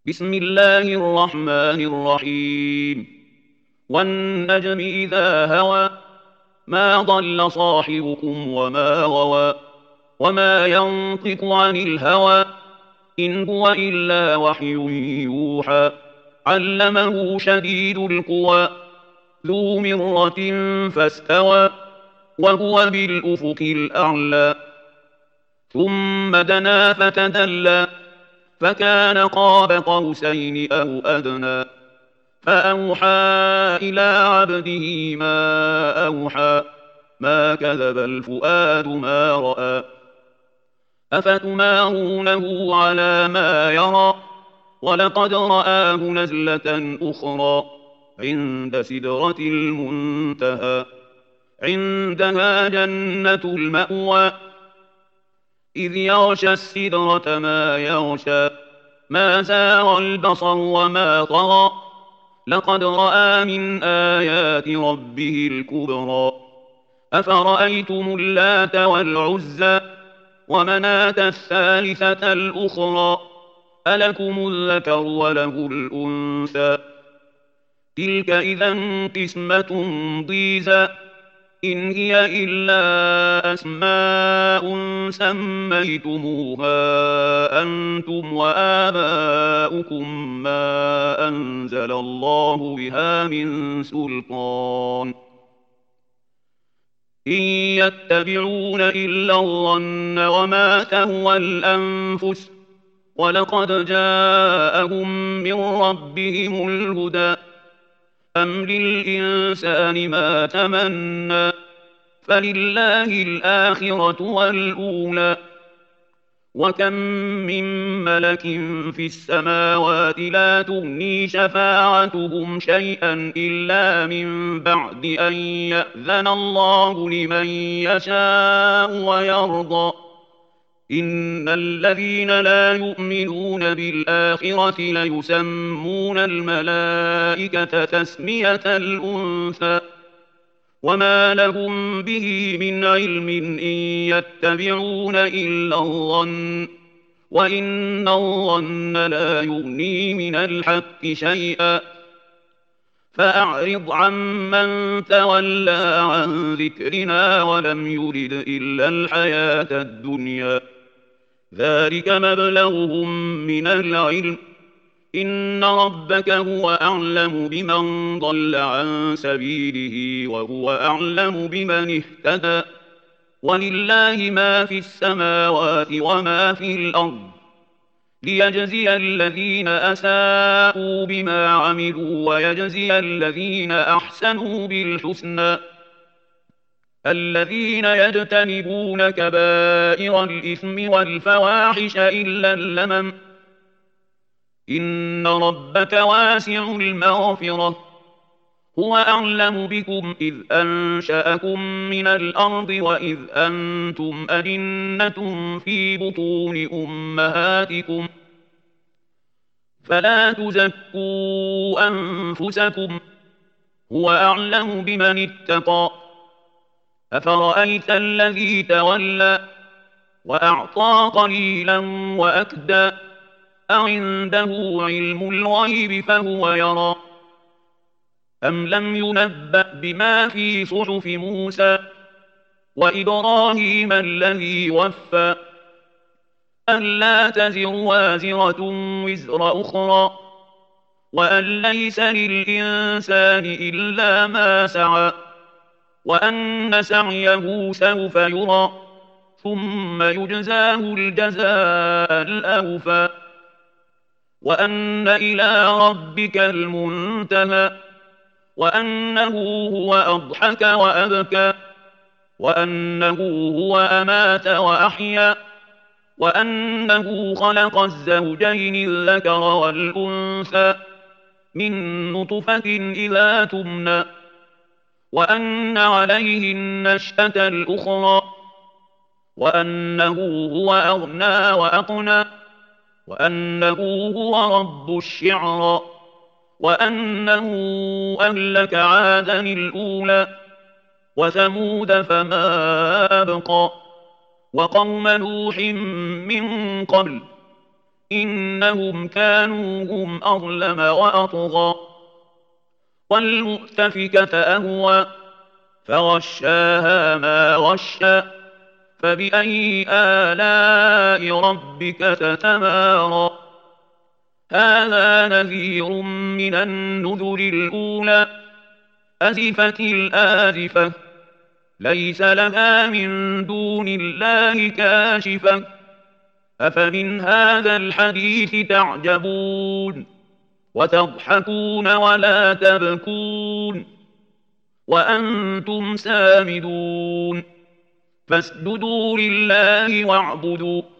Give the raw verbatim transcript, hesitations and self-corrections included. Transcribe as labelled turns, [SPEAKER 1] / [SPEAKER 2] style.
[SPEAKER 1] بسم الله الرحمن الرحيم والنجم إذا هوى ما ضل صاحبكم وما غوى وما ينطق عن الهوى إن هو إلا وحي يوحى علمه شديد القوى ذو مرة فاستوى وهو بالأفق الأعلى ثم دنا فتدلى فكان قاب قوسين أو أدنى فأوحى إلى عبده ما أوحى ما كذب الفؤاد ما رأى أفتمارونه على ما يرى ولقد رآه نزلة أخرى عند سدرة المنتهى عندها جنة المأوى إذ يغشى السدرة ما يغشى ما زاغ البصر وما طغى لقد رأى من آيات ربه الكبرى أفرأيتم اللات والعزى ومناة الثالثة الأخرى ألكم الذكر وله الأنثى تلك إذا قسمة ضيزى إن هي إلا أسماء سميتموها أنتم وآباؤكم ما أنزل الله بها من سلطان إن يتبعون إلا الظن وما تهوى الأنفس ولقد جاءهم من ربهم الهدى أم للإنسان ما تمنى فلله الآخرة والأولى وكم من ملك في السماوات لا تغني شفاعتهم شيئا إلا من بعد أن يأذن الله لمن يشاء ويرضى إن الذين لا يؤمنون بالآخرة ليسمون الملائكة تسمية الأنثى وما لهم به من علم إن يتبعون إلا الظن وإن الظن لا يغني من الحق شيئا فأعرض عمن تولى عن ذكرنا ولم يرد إلا الحياة الدنيا ذلك مبلغهم من العلم إن ربك هو أعلم بمن ضل عن سبيله وهو أعلم بمن اهتدى ولله ما في السماوات وما في الأرض ليجزي الذين أساءوا بما عملوا ويجزي الذين أحسنوا بالحسنى الذين يجتنبون كبائر الإثم والفواحش إلا اللمم إن ربك واسع المغفرة هو أعلم بكم إذ أنشأكم من الأرض وإذ أنتم أجنة في بطون أمهاتكم فلا تزكوا أنفسكم هو أعلم بمن اتقى أفرأيت الذي تولى وأعطى قليلا وأكدى أعنده علم الغيب فهو يرى أم لم ينبأ بما في صحف موسى وإبراهيم الذي وفى ألا تزر وازرة وزر أخرى وأن ليس للإنسان إلا ما سعى وأن سعيه سوف يرى ثم يجزاه الجزاء الأوفى وأن إلى ربك المنتهى وأنه هو أضحك وأبكى وأنه هو أمات وأحيا وأنه خلق الزوجين الذكر والأنثى من نطفة إذا تمنى وأن عليه النشأة الأخرى وأنه هو أغنى وأقنى وأنه هو رب الشعرى وأنه أهلك عادا الأولى وثمود فما أبقى وقوم نوح من قبل إنهم كانوا هم أظلم وأطغى والمؤتفكة أهوى فغشاها ما غشى فبأي آلاء ربك تتمارى هذا نذير من النذر الأولى أزفت الآزفة ليس لها من دون الله كاشفة أفمن هذا الحديث تعجبون وتضحكون ولا تبكون وأنتم سامدون فاسجدوا لله واعبدوا